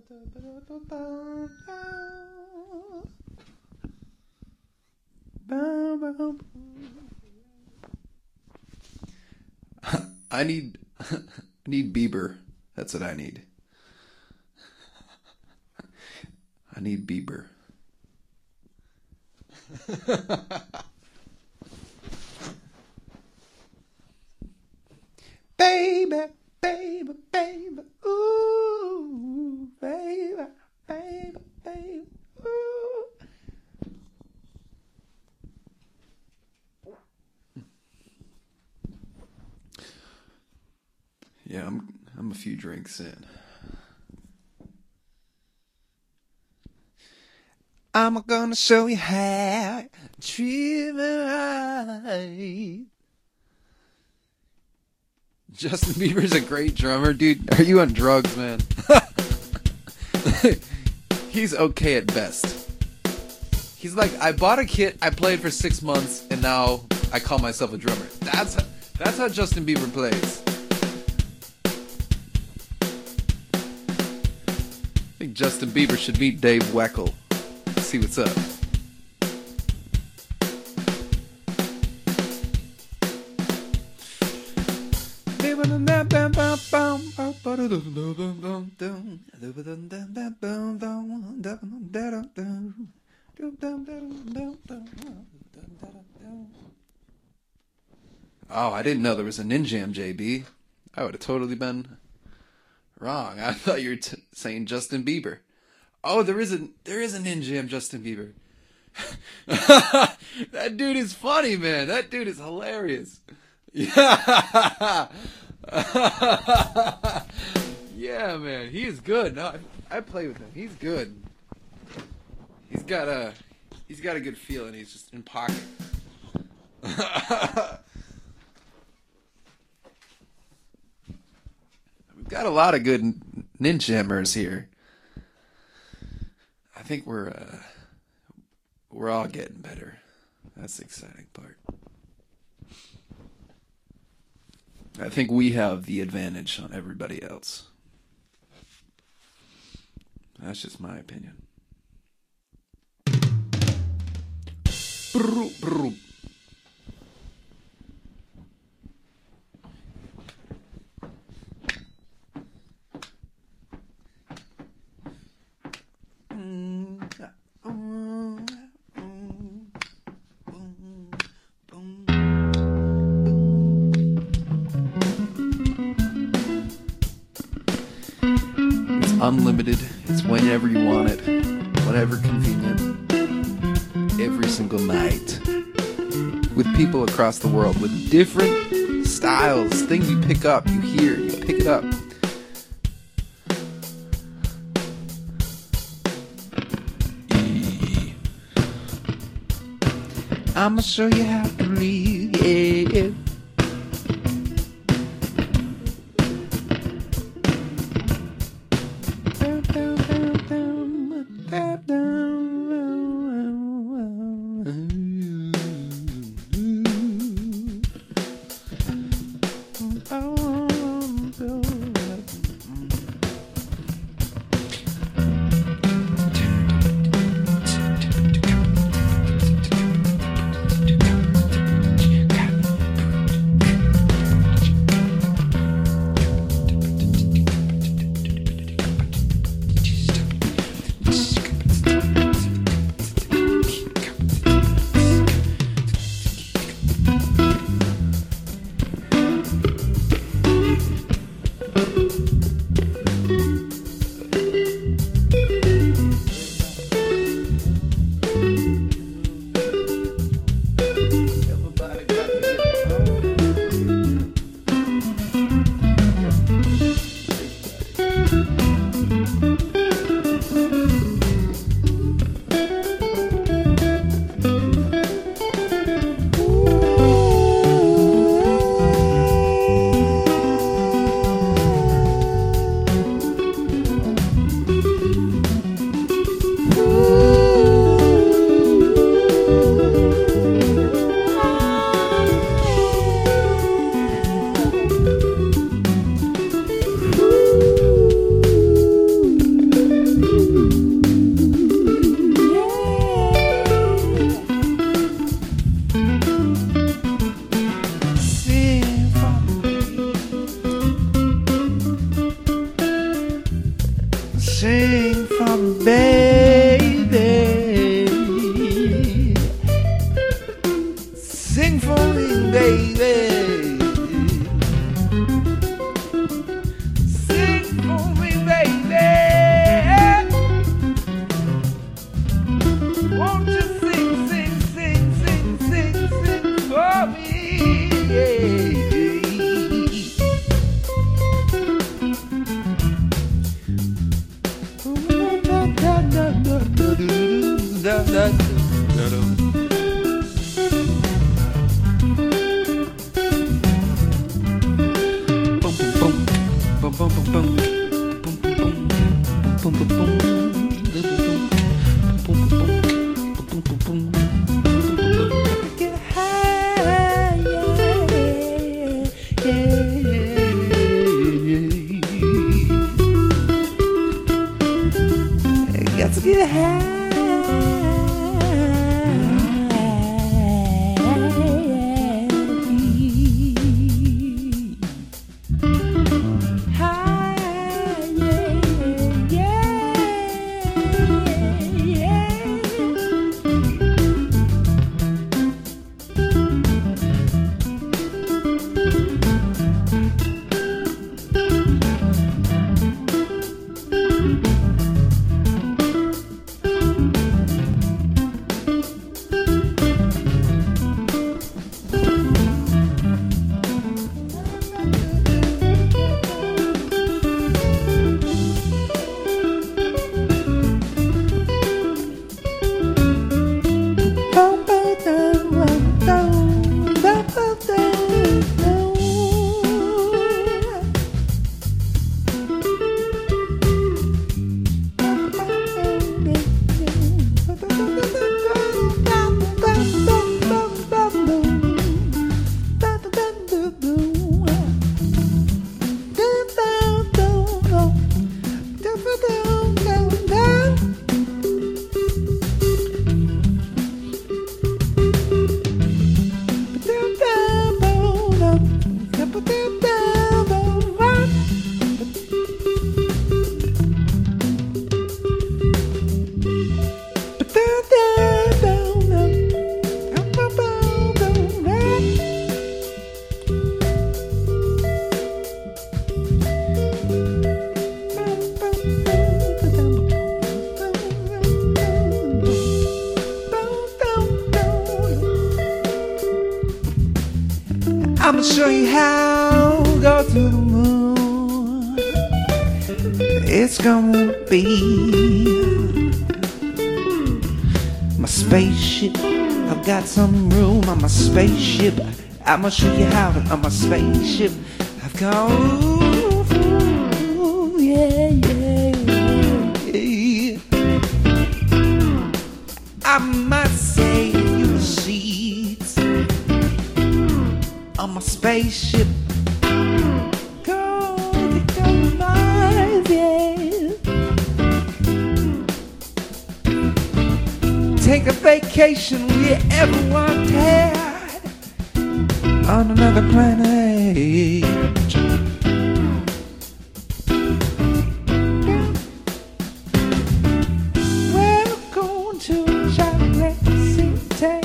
I need Bieber. That's what I need. I need Bieber. Baby, baby, baby, ooh, baby, baby, baby, ooh. Yeah, I'm a few drinks in. I'm gonna show you how to treat me right. Justin Bieber's a great drummer, dude. Are you on drugs, man? He's okay at best. He's like, I bought a kit, I played for 6 months, and now I call myself a drummer. That's how Justin Bieber plays. I think Justin Bieber should meet Dave Weckl. See what's up. Oh, I didn't know there was a Ninjam, JB. I would have totally been wrong. I thought you were saying Justin Bieber. Oh, there is a Ninjam Justin Bieber. That dude is funny, man. That dude is hilarious. Yeah. Yeah, man. He is good. No, I play with him. He's good. He's got a good feeling. He's just in pocket. We've got a lot of good ninjammers here. I think we're all getting better. That's the exciting part. I think we have the advantage on everybody else. That's just my opinion. Unlimited. It's whenever you want it, whatever convenient, every single night, with people across the world with different styles, things you pick up, you hear, you pick it up. I'ma show you how to breathe, yeah. Sing for me, baby. Sing for me, baby. Sing for me, baby. Won't you sing, sing, sing, sing, sing, sing for me? Yeah. Got to get high. I'ma show you how to go to the moon. It's gonna be my spaceship. I've got some room on my spaceship. I'ma show you how to on my spaceship. I've got ooh, yeah, yeah, yeah. I might save you the seats on my spaceship. Go, yeah. Take a vacation with you ever wanted on another planet. Welcome to Chocolate City.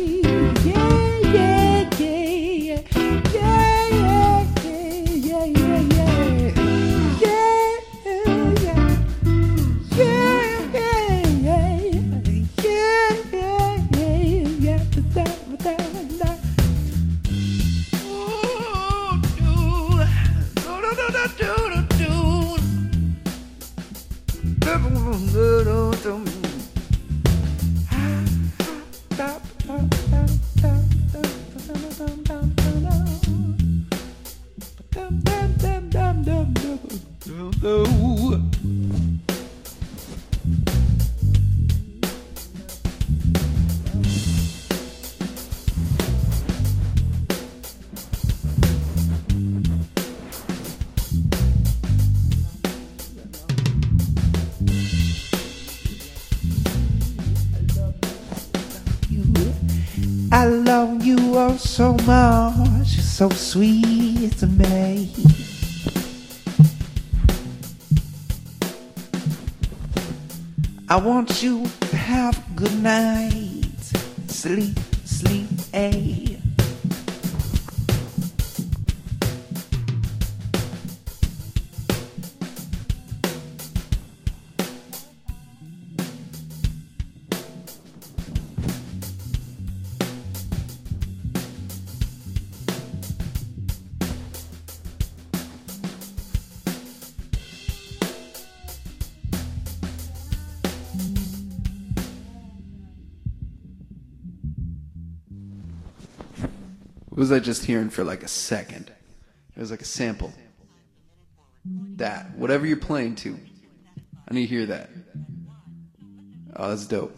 I love you oh so much, you're so sweet to me. I want you to have a good night. Sleep, sleep, ay. What was I just hearing for like a second? It was like a sample. That. Whatever you're playing to. I need to hear that. Oh, that's dope.